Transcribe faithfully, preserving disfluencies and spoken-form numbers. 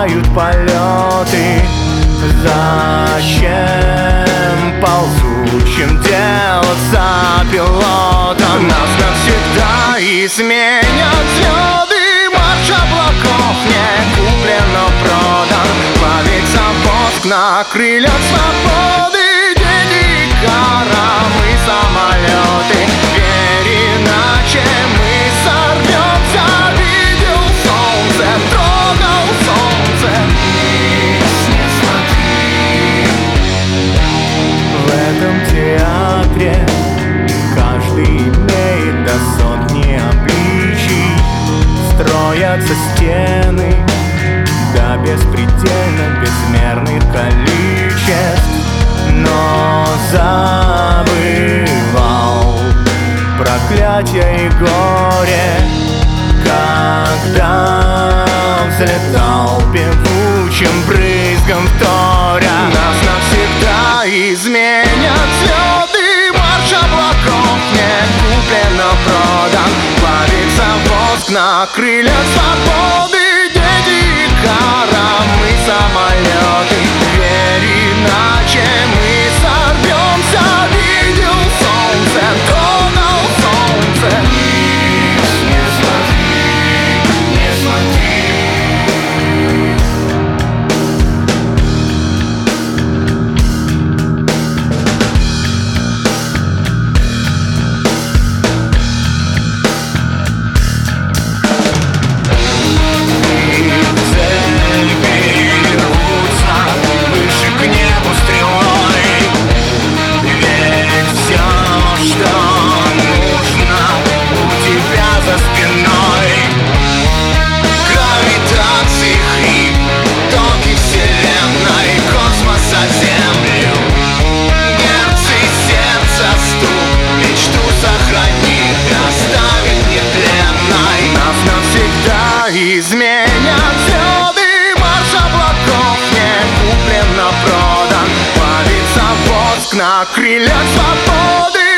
тают полеты. Зачем ползучим делаться пилотом? Нас навсегда изменят звезды. Марш облаков не куплен, но продан. Плавится воск на крыльях свободы. Дети Икара, мы самолеты. Верь, иначе мы сорвемся. Видел солнце, трогал солнце. В этом театре каждый имеет до сотни обличий. Строятся стены до беспредельно безмерных количеств. Но забывал проклятие и горе, когда взлетал певучим брызгом вторя. Нас навсегда изменят звезды. Марш облаков не куплен, но продан. Плавится воск на крыльях свободы. Дети Икара, мы самолеты. Верь, иначе мы сорвемся. Видел солнце, трогал солнце. Не смотри, не смотри. Изменят звезды. Марш облаков не куплен, но продан. Плавится воск на крыльях свободы.